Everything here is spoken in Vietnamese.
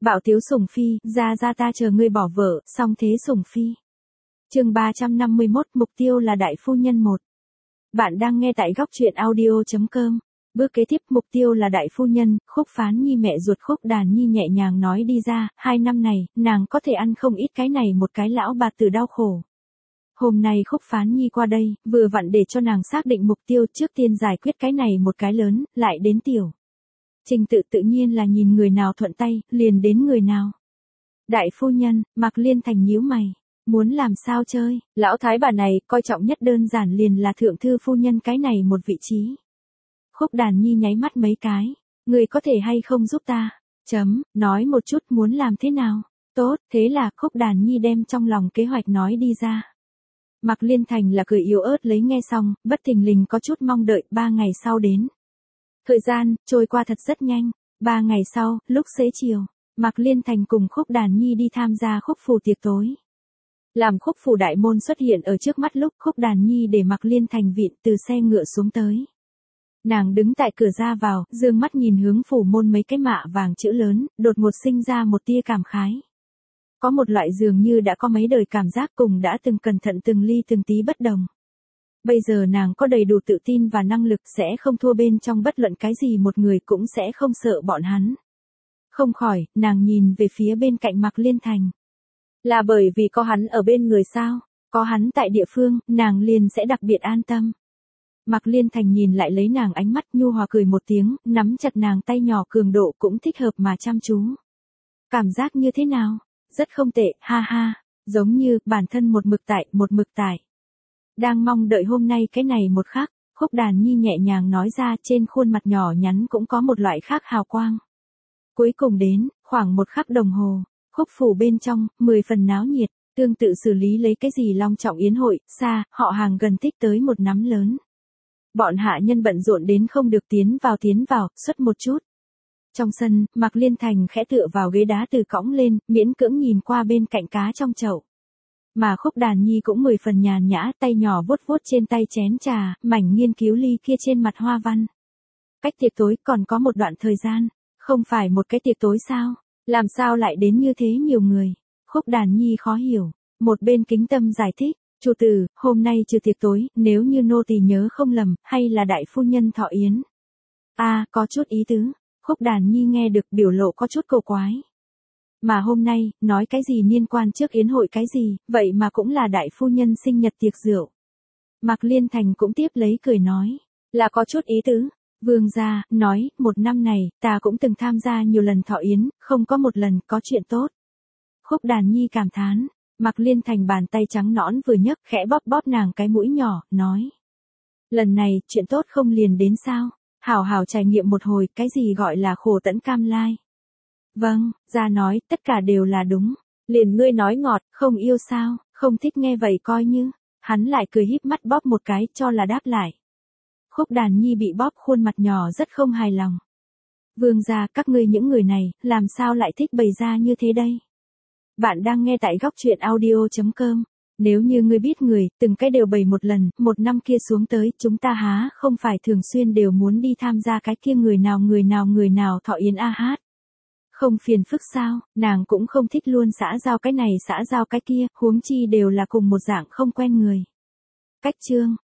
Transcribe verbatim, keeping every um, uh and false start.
Bạo tiếu sủng phi, ra ra ta chờ ngươi bỏ vợ, song thế sủng phi. Chương ba trăm năm mươi mốt, mục tiêu là đại phu nhân một. Bạn đang nghe tại góc truyện audio chấm com. Bước kế tiếp, mục tiêu là đại phu nhân. Khúc Phán Nhi mẹ ruột Khúc Đàn Nhi nhẹ nhàng nói đi ra, hai năm này, nàng có thể ăn không ít cái này một cái lão bà tử đau khổ. Hôm nay Khúc Phán Nhi qua đây, vừa vặn để cho nàng xác định mục tiêu, trước tiên giải quyết cái này một cái lớn, lại đến tiểu. Trình tự tự nhiên là nhìn người nào thuận tay, liền đến người nào. Đại phu nhân, Mạc Liên Thành nhíu mày. Muốn làm sao chơi, lão thái bà này coi trọng nhất đơn giản liền là thượng thư phu nhân cái này một vị trí. Khúc Đàn Nhi nháy mắt mấy cái, người có thể hay không giúp ta, chấm, nói một chút muốn làm thế nào, tốt, thế là Khúc Đàn Nhi đem trong lòng kế hoạch nói đi ra. Mạc Liên Thành là cười yếu ớt lấy nghe xong, bất thình lình có chút mong đợi, ba ngày sau đến. Thời gian, trôi qua thật rất nhanh, ba ngày sau, lúc xế chiều, Mạc Liên Thành cùng Khúc Đàn Nhi đi tham gia khúc phù tiệc tối. Làm khúc phù đại môn xuất hiện ở trước mắt lúc Khúc Đàn Nhi để Mạc Liên Thành vịn từ xe ngựa xuống tới. Nàng đứng tại cửa ra vào, dương mắt nhìn hướng phủ môn mấy cái mạ vàng chữ lớn, đột ngột sinh ra một tia cảm khái. Có một loại dường như đã có mấy đời cảm giác cùng đã từng cẩn thận từng ly từng tí bất đồng. Bây giờ nàng có đầy đủ tự tin và năng lực sẽ không thua bên trong bất luận cái gì một người cũng sẽ không sợ bọn hắn. Không khỏi, nàng nhìn về phía bên cạnh Mạc Liên Thành. Là bởi vì có hắn ở bên người sao, có hắn tại địa phương, nàng liền sẽ đặc biệt an tâm. Mạc Liên Thành nhìn lại lấy nàng ánh mắt nhu hòa cười một tiếng, nắm chặt nàng tay nhỏ cường độ cũng thích hợp mà chăm chú. Cảm giác như thế nào? Rất không tệ, ha ha, giống như bản thân một mực tại, một mực tại. Đang mong đợi hôm nay cái này một khắc, Khúc Đàn Nhi nhẹ nhàng nói ra, trên khuôn mặt nhỏ nhắn cũng có một loại khác hào quang. Cuối cùng đến, khoảng một khắc đồng hồ, khúc phủ bên trong, mười phần náo nhiệt, tương tự xử lý lấy cái gì long trọng yến hội, xa, họ hàng gần thích tới một nắm lớn. Bọn hạ nhân bận rộn đến không được tiến vào tiến vào, xuất một chút. Trong sân, Mạc Liên Thành khẽ tựa vào ghế đá từ cõng lên, miễn cưỡng nhìn qua bên cạnh cá trong chậu. Mà Khúc Đàn Nhi cũng mười phần nhàn nhã, tay nhỏ vuốt vuốt trên tay chén trà, mảnh nghiên cứu ly kia trên mặt hoa văn. Cách tiệc tối còn có một đoạn thời gian, không phải một cái tiệc tối sao, làm sao lại đến như thế nhiều người. Khúc Đàn Nhi khó hiểu, một bên kính tâm giải thích, chủ tử, hôm nay trừ tiệc tối, nếu như nô tỳ nhớ không lầm, hay là đại phu nhân thọ yến. A, à, có chút ý tứ. Khúc Đàn Nhi nghe được biểu lộ có chút cổ quái. Mà hôm nay, nói cái gì liên quan trước yến hội cái gì, vậy mà cũng là đại phu nhân sinh nhật tiệc rượu. Mạc Liên Thành cũng tiếp lấy cười nói, là có chút ý tứ. Vương gia, nói, một năm này, ta cũng từng tham gia nhiều lần thọ yến, không có một lần có chuyện tốt. Khúc Đàn Nhi cảm thán, Mạc Liên Thành bàn tay trắng nõn vừa nhấc khẽ bóp bóp nàng cái mũi nhỏ, nói. Lần này, chuyện tốt không liền đến sao? Hảo hảo trải nghiệm một hồi, cái gì gọi là khổ tẫn cam lai. Vâng, gia nói, tất cả đều là đúng. Liền ngươi nói ngọt, không yêu sao, không thích nghe vậy coi như. Hắn lại cười híp mắt bóp một cái, cho là đáp lại. Khúc Đàn Nhi bị bóp khuôn mặt nhỏ rất không hài lòng. Vương gia, các ngươi những người này, làm sao lại thích bày ra như thế đây? Bạn đang nghe tại góc truyện audio chấm com. Nếu như ngươi biết người, từng cái đều bày một lần, một năm kia xuống tới, chúng ta há không phải thường xuyên đều muốn đi tham gia cái kia người nào người nào người nào thọ yến a hát. Không phiền phức sao, nàng cũng không thích luôn xã giao cái này xã giao cái kia, huống chi đều là cùng một dạng không quen người. Cách chương,